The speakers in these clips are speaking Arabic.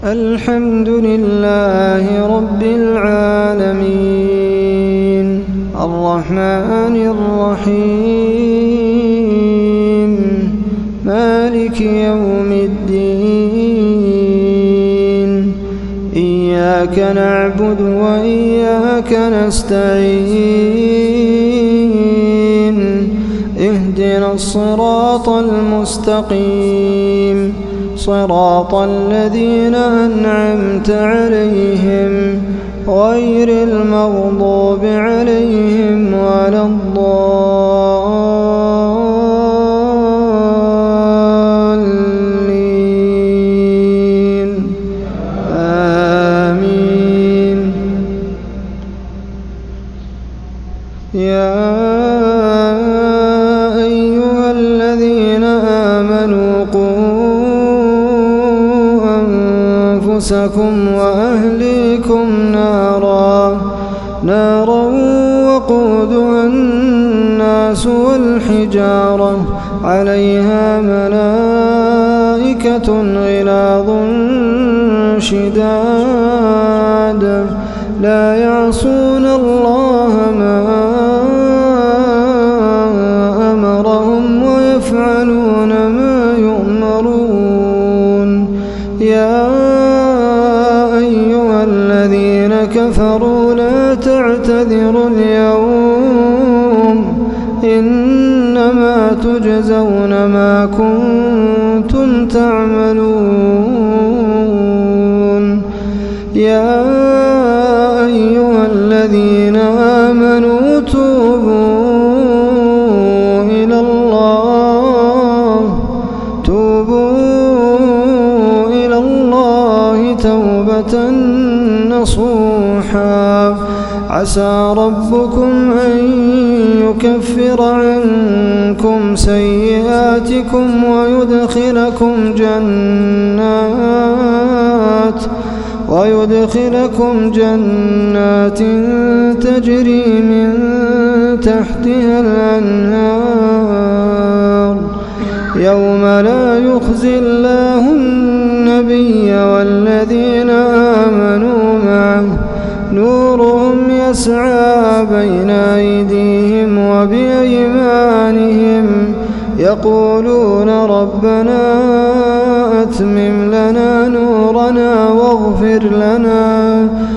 الحمد لله رب العالمين الرحمن الرحيم مالك يوم الدين إياك نعبد وإياك نستعين اهدنا الصراط المستقيم صراط الذين أنعمت عليهم غير المغضوب عليهم ولا الضالين آمين. يا أيها الذين آمنوا أنفسكم وأهليكم نارا وقودها الناس والحجارة عليها ملائكة غلاظ شداد لا يعصون الله ما أمرهم ويفعلون ما يؤمرون. يا أيها الذين كفروا لا تعتذروا اليوم إنما تجزون ما كنتم تعملون. يا أيها الذين آمنوا توبوا إلى الله توبة نصوحا عسى ربكم أن يكفر عنكم سيئاتكم ويدخلكم جنات تجري من تحتها الأنهار يوم لا يخزي الله النبي والذين آمنوا معه نورهم يسعى بين أيديهم وبأيمانهم يقولون ربنا أتمم لنا نورنا واغفر لنا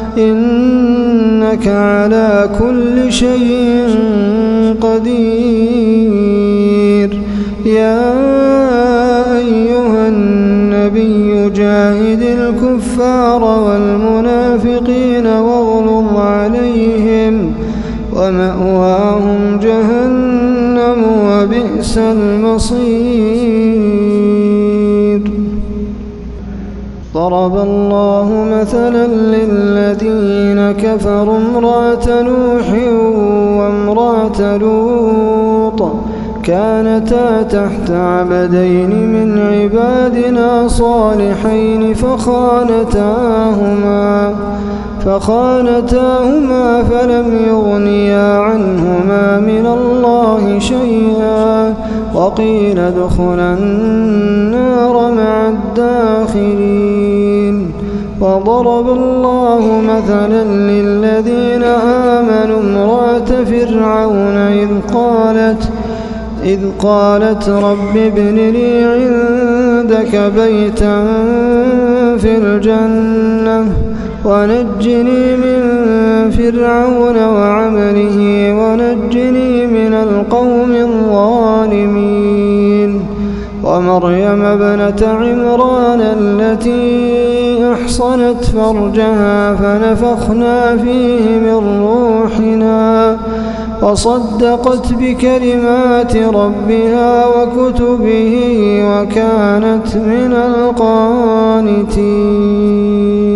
إنك على كل شيء قدير. يا أيها النبي جاهد الكفار والمنافقين واغلظ عليهم ومأواهم جهنم وبئس المصير. ضرب الله مثلا للذين كفروا امرأة نوح وامرأة لوط كانتا تحت عبدين من عبادنا صالحين فخانتاهما فلم يغنيا عنهما من الله شيئا وقيل ادخلا النار مع الداخلين. وضرب الله مثلا للذين آمنوا امرأة فرعون إذ قالت رب ابن لي عندك بيتا في الجنة ونجني من فرعون وعمله ونجني من القوم الظالمين. ومريم ابنة عمران التي أحصنت فرجها فنفخنا فيه من روحنا وصدقت بكلمات ربها وكتبه وكانت من القانتين.